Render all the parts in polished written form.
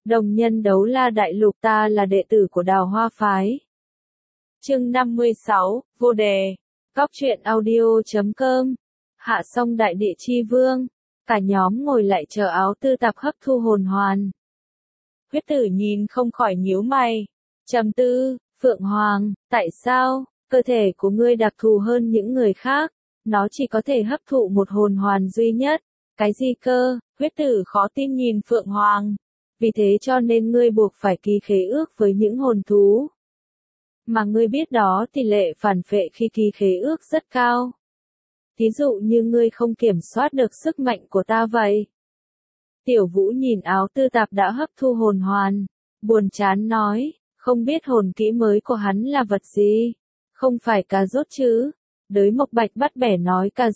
Đồng nhân đấu la đại lục, ta là đệ tử của Đào Hoa Phái. Chương 56, vô đề. Góc truyện audio.com. Hạ xong đại địa chi vương. Cả nhóm ngồi lại chờ áo tư tạp hấp thu hồn hoàn. Huyết tử nhìn không khỏi nhíu mày. Trầm tư, Phượng Hoàng, tại sao, cơ thể của ngươi đặc thù hơn những người khác, nó chỉ có thể hấp thụ một hồn hoàn duy nhất. Cái gì cơ? Huyết tử khó tin nhìn Phượng Hoàng. Vì thế cho nên ngươi buộc phải ký khế ước với những hồn thú. Mà ngươi biết đó tỷ lệ phản phệ khi ký khế ước rất cao. Thí dụ như ngươi không kiểm soát được sức mạnh của ta vậy. Tiểu Vũ nhìn áo tư tạp đã hấp thu hồn hoàn, buồn chán nói, không biết hồn kỹ mới của hắn là vật gì. Không phải cà rốt chứ? Đới Mộc Bạch bắt bẻ nói cà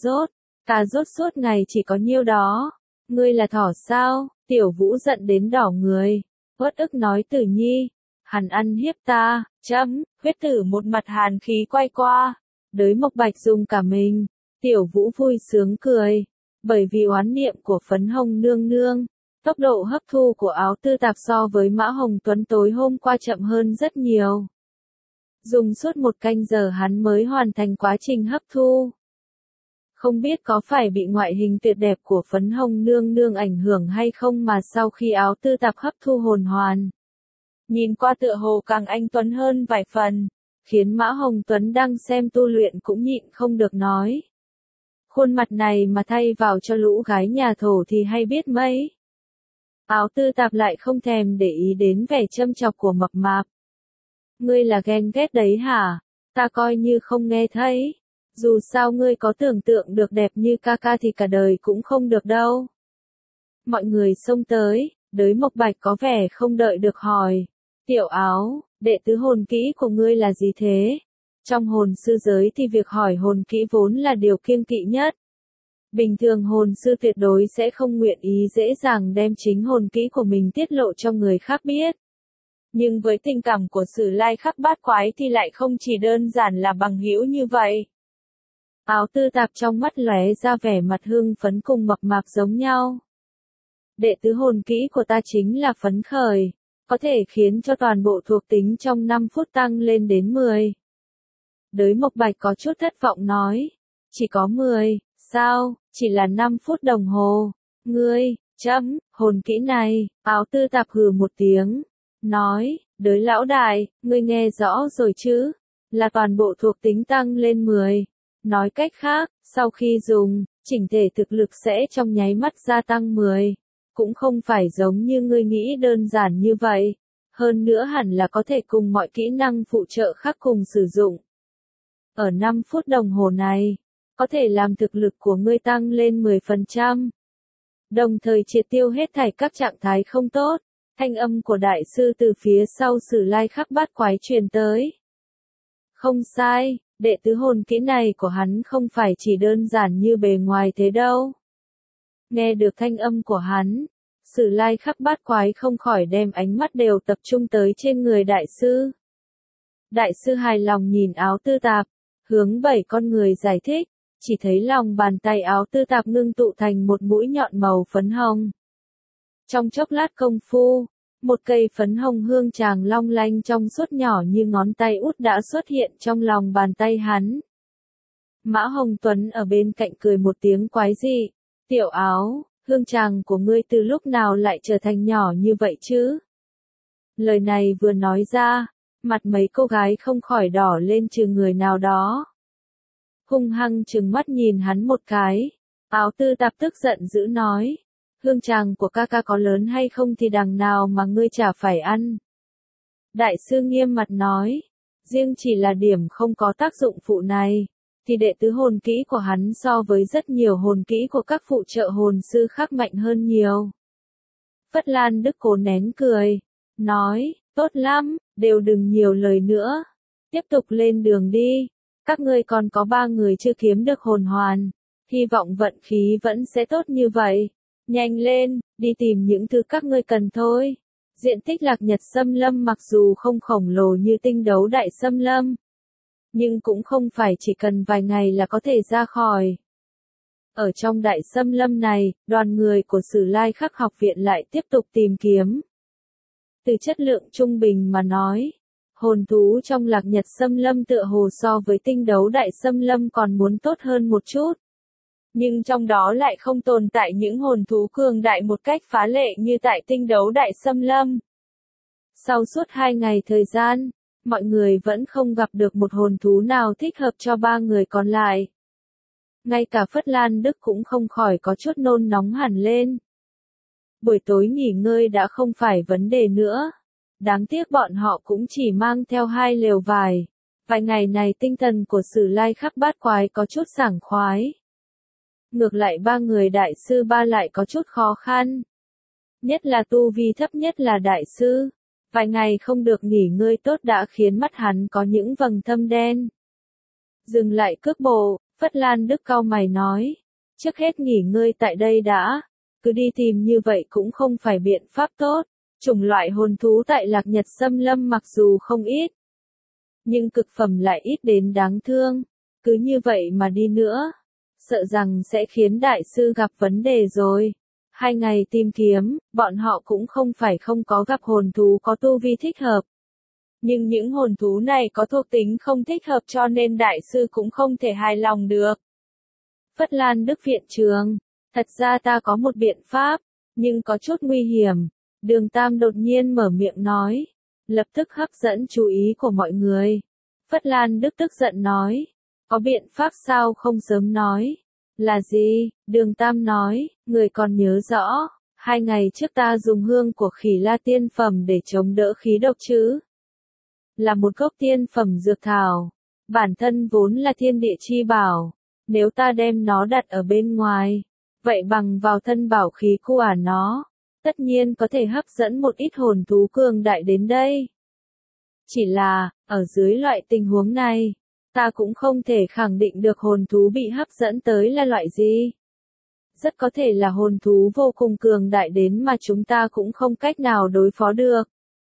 rốt suốt ngày chỉ có nhiêu đó. Ngươi là thỏ sao? Tiểu Vũ giận đến đỏ người, uất ức nói Tử Nhi, hắn ăn hiếp ta, huyết tử một mặt hàn khí quay qua, Đới Mộc Bạch dùng cả mình, Tiểu Vũ vui sướng cười, bởi vì oán niệm của Phấn Hồng nương nương, tốc độ hấp thu của áo tư tạp so với Mã Hồng Tuấn tối hôm qua chậm hơn rất nhiều. Dùng suốt 1 canh giờ hắn mới hoàn thành quá trình hấp thu. Không biết có phải bị ngoại hình tuyệt đẹp của Phấn Hồng nương nương ảnh hưởng hay không mà sau khi áo tư tạp hấp thu hồn hoàn, nhìn qua tựa hồ càng anh tuấn hơn vài phần, khiến Mã Hồng Tuấn đang xem tu luyện cũng nhịn không được nói. Khuôn mặt này mà thay vào cho lũ gái nhà thổ thì hay biết mấy. Áo tư tạp lại không thèm để ý đến vẻ châm chọc của mập mạp. Ngươi là ghen ghét đấy hả? Ta coi như không nghe thấy. Dù sao ngươi có tưởng tượng được đẹp như ca ca thì cả đời cũng không được đâu. Mọi người xông tới, Đới Mộc Bạch có vẻ không đợi được hỏi. Tiểu Áo, đệ tứ hồn kỹ của ngươi là gì thế? Trong hồn sư giới thì việc hỏi hồn kỹ vốn là điều kiêng kỵ nhất. Bình thường hồn sư tuyệt đối sẽ không nguyện ý dễ dàng đem chính hồn kỹ của mình tiết lộ cho người khác biết. Nhưng với tình cảm của Sử Lai Khắc Bát Quái thì lại không chỉ đơn giản là bằng hữu như vậy. Áo tư tạp trong mắt lóe ra vẻ mặt hưng phấn cùng mập mạp giống nhau. Đệ tứ hồn kỹ của ta chính là phấn khởi, có thể khiến cho toàn bộ thuộc tính trong 5 phút tăng lên đến 10. Đới Mộc Bạch có chút thất vọng nói, chỉ có 10, sao, chỉ là 5 phút đồng hồ, ngươi, hồn kỹ này, áo tư tạp hừ một tiếng, nói, Đới lão đại, ngươi nghe rõ rồi chứ, là toàn bộ thuộc tính tăng lên 10. Nói cách khác, sau khi dùng, chỉnh thể thực lực sẽ trong nháy mắt gia tăng 10. Cũng không phải giống như ngươi nghĩ đơn giản như vậy. Hơn nữa hẳn là có thể cùng mọi kỹ năng phụ trợ khác cùng sử dụng. Ở 5 phút đồng hồ này, có thể làm thực lực của ngươi tăng lên 10%. Đồng thời triệt tiêu hết thảy các trạng thái không tốt. Thanh âm của đại sư từ phía sau Sử Lai Khắc Bát Quái truyền tới. Không sai. Đệ tứ hồn kỹ này của hắn không phải chỉ đơn giản như bề ngoài thế đâu. Nghe được thanh âm của hắn, Sử Lai Khắc Bát Quái không khỏi đem ánh mắt đều tập trung tới trên người đại sư. Đại sư hài lòng nhìn áo tư tạp, hướng 7 con người giải thích, chỉ thấy lòng bàn tay áo tư tạp ngưng tụ thành một mũi nhọn màu phấn hồng. Trong chốc lát công phu, một cây phấn hồng hương tràng long lanh trong suốt nhỏ như ngón tay út đã xuất hiện trong lòng bàn tay hắn. Mã Hồng Tuấn ở bên cạnh cười một tiếng quái dị, Tiểu Áo, hương tràng của ngươi từ lúc nào lại trở thành nhỏ như vậy chứ? Lời này vừa nói ra, mặt mấy cô gái không khỏi đỏ lên trừ người nào đó. Hung hăng trừng mắt nhìn hắn một cái, áo tư tạp tức giận dữ nói. Hương tràng của ca ca có lớn hay không thì đằng nào mà ngươi chả phải ăn. Đại sư nghiêm mặt nói, riêng chỉ là điểm không có tác dụng phụ này, thì đệ tứ hồn kỹ của hắn so với rất nhiều hồn kỹ của các phụ trợ hồn sư khác mạnh hơn nhiều. Phất Lan Đức cố nén cười, nói, tốt lắm, đều đừng nhiều lời nữa. Tiếp tục lên đường đi, các ngươi còn có 3 người chưa kiếm được hồn hoàn, hy vọng vận khí vẫn sẽ tốt như vậy. Nhanh lên, đi tìm những thứ các ngươi cần thôi. Diện tích Lạc Nhật Xâm Lâm mặc dù không khổng lồ như Tinh Đấu Đại Xâm Lâm, nhưng cũng không phải chỉ cần vài ngày là có thể ra khỏi. Ở trong Đại Xâm Lâm này, đoàn người của Sử Lai Khắc học viện lại tiếp tục tìm kiếm. Từ chất lượng trung bình mà nói, hồn thú trong Lạc Nhật Xâm Lâm tựa hồ so với Tinh Đấu Đại Xâm Lâm còn muốn tốt hơn một chút. Nhưng trong đó lại không tồn tại những hồn thú cường đại một cách phá lệ như tại Tinh Đấu Đại Xâm Lâm. Sau suốt 2 ngày thời gian, mọi người vẫn không gặp được một hồn thú nào thích hợp cho 3 người còn lại. Ngay cả Phất Lan Đức cũng không khỏi có chút nôn nóng hẳn lên. Buổi tối nghỉ ngơi đã không phải vấn đề nữa. Đáng tiếc bọn họ cũng chỉ mang theo 2 lều vải. Vài ngày này tinh thần của Sử Lai Khắc Bát Quái có chút sảng khoái. Ngược lại 3 người đại sư ba lại có chút khó khăn. Nhất là tu vi thấp nhất là đại sư. Vài ngày không được nghỉ ngơi tốt đã khiến mắt hắn có những vầng thâm đen. Dừng lại cước bộ, Phất Lan Đức cau mày nói. Trước hết nghỉ ngơi tại đây đã. Cứ đi tìm như vậy cũng không phải biện pháp tốt. Chủng loại hồn thú tại Lạc Nhật Xâm Lâm mặc dù không ít, nhưng cực phẩm lại ít đến đáng thương. Cứ như vậy mà đi nữa, sợ rằng sẽ khiến đại sư gặp vấn đề rồi. 2 ngày tìm kiếm, bọn họ cũng không phải không có gặp hồn thú có tu vi thích hợp. Nhưng những hồn thú này có thuộc tính không thích hợp cho nên đại sư cũng không thể hài lòng được. Phất Lan Đức viện trưởng, thật ra ta có một biện pháp, nhưng có chút nguy hiểm. Đường Tam đột nhiên mở miệng nói, lập tức hấp dẫn chú ý của mọi người. Phất Lan Đức tức giận nói, có biện pháp sao không sớm nói? Là gì? Đường Tam nói, người còn nhớ rõ, 2 ngày trước ta dùng hương của Khỉ La tiên phẩm để chống đỡ khí độc chứ? Là một gốc tiên phẩm dược thảo, bản thân vốn là thiên địa chi bảo, nếu ta đem nó đặt ở bên ngoài, vậy bằng vào thân bảo khí của nó, tất nhiên có thể hấp dẫn một ít hồn thú cường đại đến đây. Chỉ là, ở dưới loại tình huống này, ta cũng không thể khẳng định được hồn thú bị hấp dẫn tới là loại gì. Rất có thể là hồn thú vô cùng cường đại đến mà chúng ta cũng không cách nào đối phó được.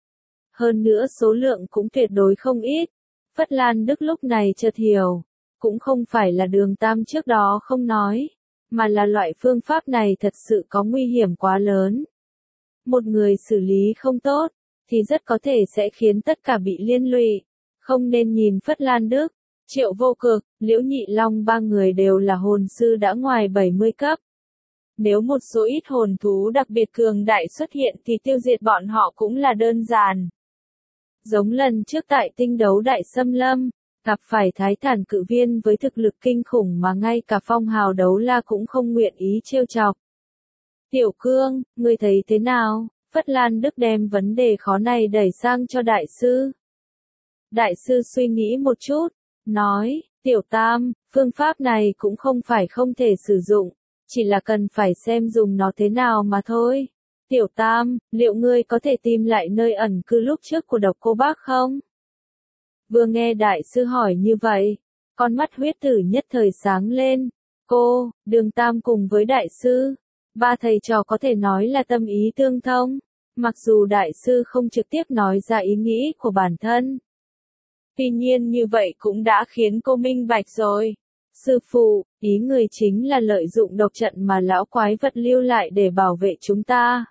Hơn nữa số lượng cũng tuyệt đối không ít. Phất Lan Đức lúc này chợt hiểu, cũng không phải là Đường Tam trước đó không nói, mà là loại phương pháp này thật sự có nguy hiểm quá lớn. Một người xử lý không tốt, thì rất có thể sẽ khiến tất cả bị liên lụy. Không nên nhìn Phất Lan Đức, Triệu Vô Cực, Liễu Nhị Long 3 người đều là hồn sư đã ngoài 70 cấp. Nếu một số ít hồn thú đặc biệt cường đại xuất hiện thì tiêu diệt bọn họ cũng là đơn giản. Giống lần trước tại Tinh Đấu Đại Xâm Lâm, gặp phải Thái Thản Cự Viên với thực lực kinh khủng mà ngay cả Phong Hào Đấu La cũng không nguyện ý trêu chọc. Tiểu Cương, ngươi thấy thế nào? Phất Lan Đức đem vấn đề khó này đẩy sang cho đại sư. Đại sư suy nghĩ một chút, nói, Tiểu Tam, phương pháp này cũng không phải không thể sử dụng, chỉ là cần phải xem dùng nó thế nào mà thôi. Tiểu Tam, liệu ngươi có thể tìm lại nơi ẩn cư lúc trước của Độc Cô Bác không? Vừa nghe đại sư hỏi như vậy, con mắt huyết tử nhất thời sáng lên. Cô, Đường Tam cùng với đại sư, 3 thầy trò có thể nói là tâm ý tương thông, mặc dù đại sư không trực tiếp nói ra ý nghĩ của bản thân. Tuy nhiên như vậy cũng đã khiến cô minh bạch rồi. Sư phụ, ý người chính là lợi dụng độc trận mà lão quái vật lưu lại để bảo vệ chúng ta.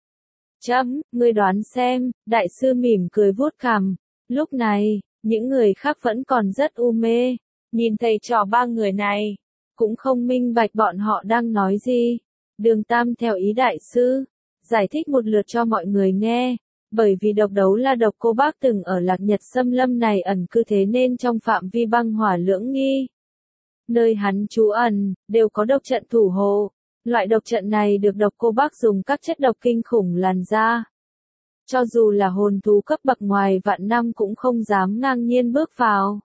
Chấm, ngươi đoán xem, đại sư mỉm cười vuốt cằm. Lúc này, những người khác vẫn còn rất u mê, nhìn thầy trò 3 người này, cũng không minh bạch bọn họ đang nói gì. Đường Tam theo ý đại sư, giải thích một lượt cho mọi người nghe, bởi vì Độc Đấu La Độc Cô Bác từng ở Lạc Nhật Xâm Lâm này ẩn cư thế nên trong phạm vi băng hỏa lưỡng nghi, nơi hắn trú ẩn, đều có độc trận thủ hộ. Loại độc trận này được Độc Cô Bác dùng các chất độc kinh khủng làn ra. Cho dù là hồn thú cấp bậc ngoài vạn năm cũng không dám ngang nhiên bước vào.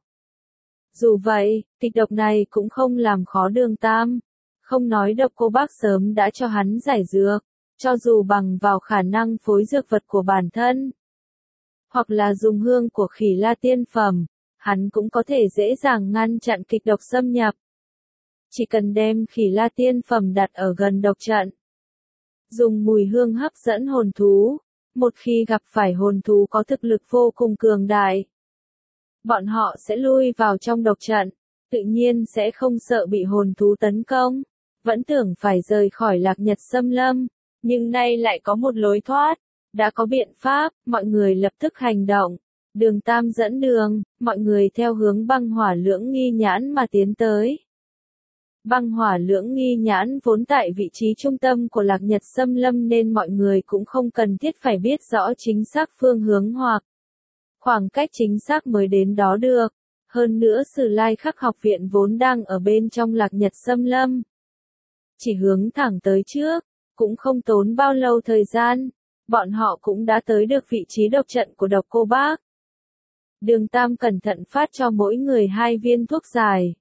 Dù vậy, kịch độc này cũng không làm khó Đường Tam. Không nói Độc Cô Bác sớm đã cho hắn giải dược, cho dù bằng vào khả năng phối dược vật của bản thân, hoặc là dùng hương của Khỉ La tiên phẩm, hắn cũng có thể dễ dàng ngăn chặn kịch độc xâm nhập. Chỉ cần đem Khỉ La tiên phẩm đặt ở gần độc trận, dùng mùi hương hấp dẫn hồn thú, một khi gặp phải hồn thú có thực lực vô cùng cường đại, bọn họ sẽ lui vào trong độc trận, tự nhiên sẽ không sợ bị hồn thú tấn công, vẫn tưởng phải rời khỏi Lạc Nhật Xâm Lâm, nhưng nay lại có một lối thoát. Đã có biện pháp, mọi người lập tức hành động. Đường Tam dẫn đường, mọi người theo hướng băng hỏa lưỡng nghi nhãn mà tiến tới. Băng hỏa lưỡng nghi nhãn vốn tại vị trí trung tâm của Lạc Nhật Xâm Lâm nên mọi người cũng không cần thiết phải biết rõ chính xác phương hướng hoặc khoảng cách chính xác mới đến đó được. Hơn nữa Sử Lai Khắc học viện vốn đang ở bên trong Lạc Nhật Xâm Lâm. Chỉ hướng thẳng tới trước, cũng không tốn bao lâu thời gian, bọn họ cũng đã tới được vị trí độc trận của độc cô bác. Đường Tam cẩn thận phát cho mỗi người 2 viên thuốc giải.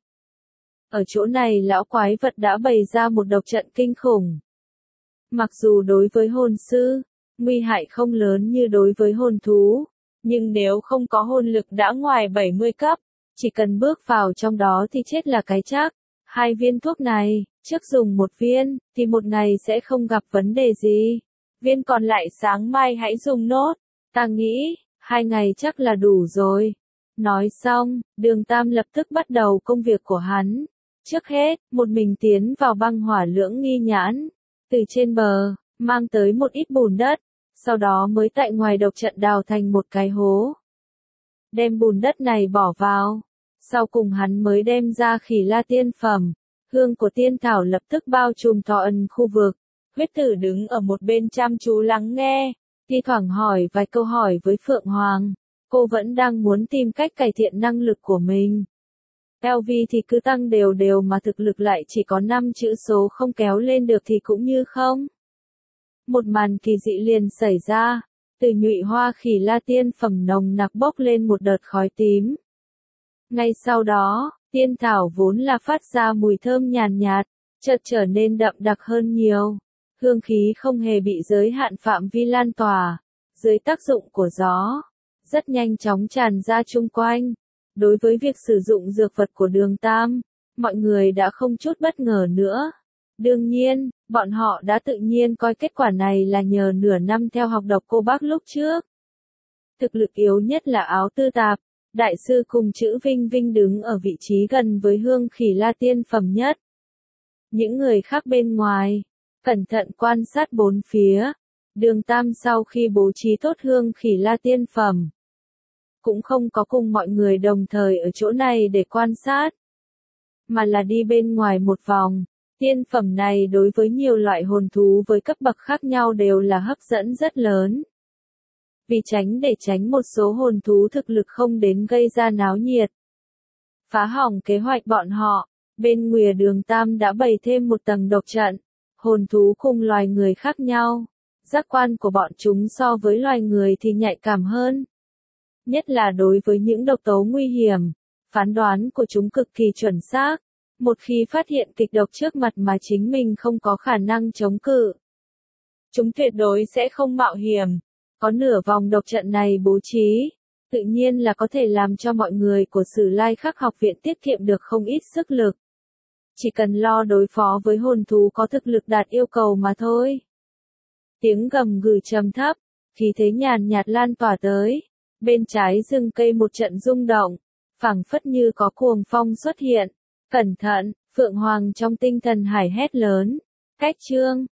Ở chỗ này lão quái vật đã bày ra một độc trận kinh khủng. Mặc dù đối với hồn sư, nguy hại không lớn như đối với hồn thú, nhưng nếu không có hồn lực đã ngoài 70 cấp, chỉ cần bước vào trong đó thì chết là cái chắc. 2 viên thuốc này, trước dùng 1 viên, thì một ngày sẽ không gặp vấn đề gì. Viên còn lại sáng mai hãy dùng nốt. Ta nghĩ, 2 ngày chắc là đủ rồi. Nói xong, Đường Tam lập tức bắt đầu công việc của hắn. Trước hết, một mình tiến vào băng hỏa lưỡng nghi nhãn. Từ trên bờ, mang tới một ít bùn đất. Sau đó mới tại ngoài độc trận đào thành một cái hố. Đem bùn đất này bỏ vào. Sau cùng hắn mới đem ra khỉ la tiên phẩm. Hương của tiên thảo lập tức bao trùm toàn khu vực. Huyết Tử đứng ở một bên chăm chú lắng nghe. Thi thoảng hỏi vài câu hỏi với Phượng Hoàng. Cô vẫn đang muốn tìm cách cải thiện năng lực của mình. LV thì cứ tăng đều đều mà thực lực lại chỉ có 5 chữ số không kéo lên được thì cũng như không. Một màn kỳ dị liền xảy ra. Từ nhụy hoa khỉ la tiên phẩm nồng nặc bốc lên một đợt khói tím. Ngay sau đó, tiên thảo vốn là phát ra mùi thơm nhàn nhạt, chợt trở nên đậm đặc hơn nhiều. Hương khí không hề bị giới hạn phạm vi lan tỏa, dưới tác dụng của gió, rất nhanh chóng tràn ra chung quanh. Đối với việc sử dụng dược vật của Đường Tam, mọi người đã không chút bất ngờ nữa. Đương nhiên, bọn họ đã tự nhiên coi kết quả này là nhờ nửa năm theo học độc cô bác lúc trước. Thực lực yếu nhất là Áo Tư Tạp, đại sư cùng chữ Vinh Vinh đứng ở vị trí gần với hương khỉ la tiên phẩm nhất. Những người khác bên ngoài, cẩn thận quan sát bốn phía. Đường Tam sau khi bố trí tốt hương khỉ la tiên phẩm, cũng không có cùng mọi người đồng thời ở chỗ này để quan sát, mà là đi bên ngoài một vòng. Tiên phẩm này đối với nhiều loại hồn thú với cấp bậc khác nhau đều là hấp dẫn rất lớn. Vì để tránh một số hồn thú thực lực không đến gây ra náo nhiệt, phá hỏng kế hoạch bọn họ, bên ngoài Đường Tam đã bày thêm một tầng độc trận. Hồn thú cùng loài người khác nhau, giác quan của bọn chúng so với loài người thì nhạy cảm hơn. Nhất là đối với những độc tố nguy hiểm, phán đoán của chúng cực kỳ chuẩn xác. Một khi phát hiện kịch độc trước mặt mà chính mình không có khả năng chống cự, chúng tuyệt đối sẽ không mạo hiểm. Có nửa vòng độc trận này bố trí, tự nhiên là có thể làm cho mọi người của Sử Lai Khắc học viện tiết kiệm được không ít sức lực. Chỉ cần lo đối phó với hồn thú có thực lực đạt yêu cầu mà thôi. Tiếng gầm gừ trầm thấp, khí thế nhàn nhạt lan tỏa tới. Bên trái rừng cây một trận rung động, phảng phất như có cuồng phong xuất hiện. Cẩn thận, Phượng Hoàng trong tinh thần hải hét lớn. Cách chương